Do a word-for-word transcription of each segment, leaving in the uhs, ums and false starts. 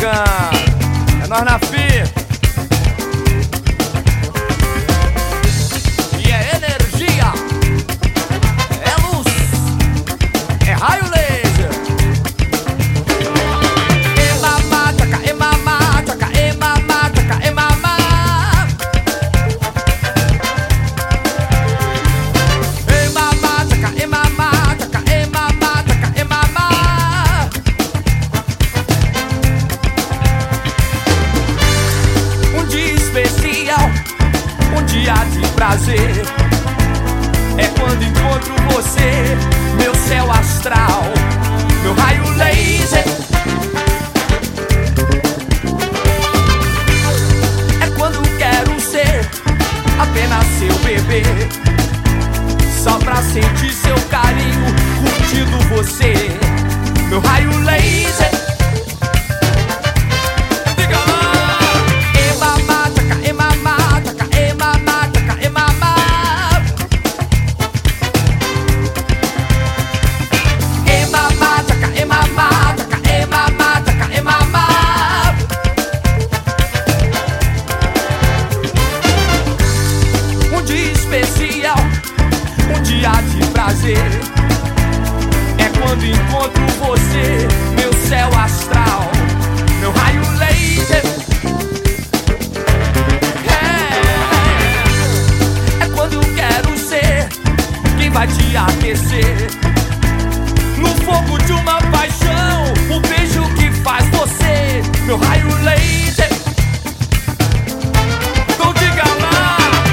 bacana. É nós na fita. E é energia, é luz, é raio laser. E mamá, tchaca, e mamá, tchaca, e mamá, tchaca, e mamá. E mamá, tchaca, e mamá, tchaca, e mamá, tchaca, e mamá. Um dia especial, um dia de prazer, é quando encontro você, meu céu astral, meu raio laser. É quando quero ser apenas seu bebê, só pra sentir seu carinho, curtindo você, meu raio laser. Especial, um dia de prazer, é quando encontro você, meu céu astral, meu raio laser. É, é quando quero ser quem vai te aquecer no fogo de uma paixão, o beijo que faz você, meu raio laser. Então diga lá.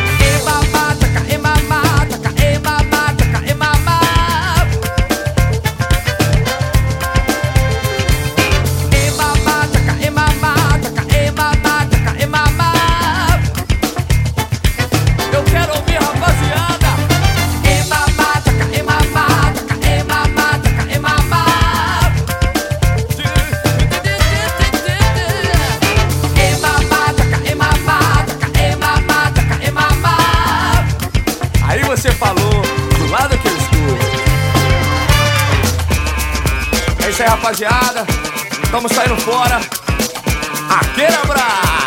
Você falou do lado que eu estou. É isso aí, rapaziada. Estamos saindo fora. Aquele abraço.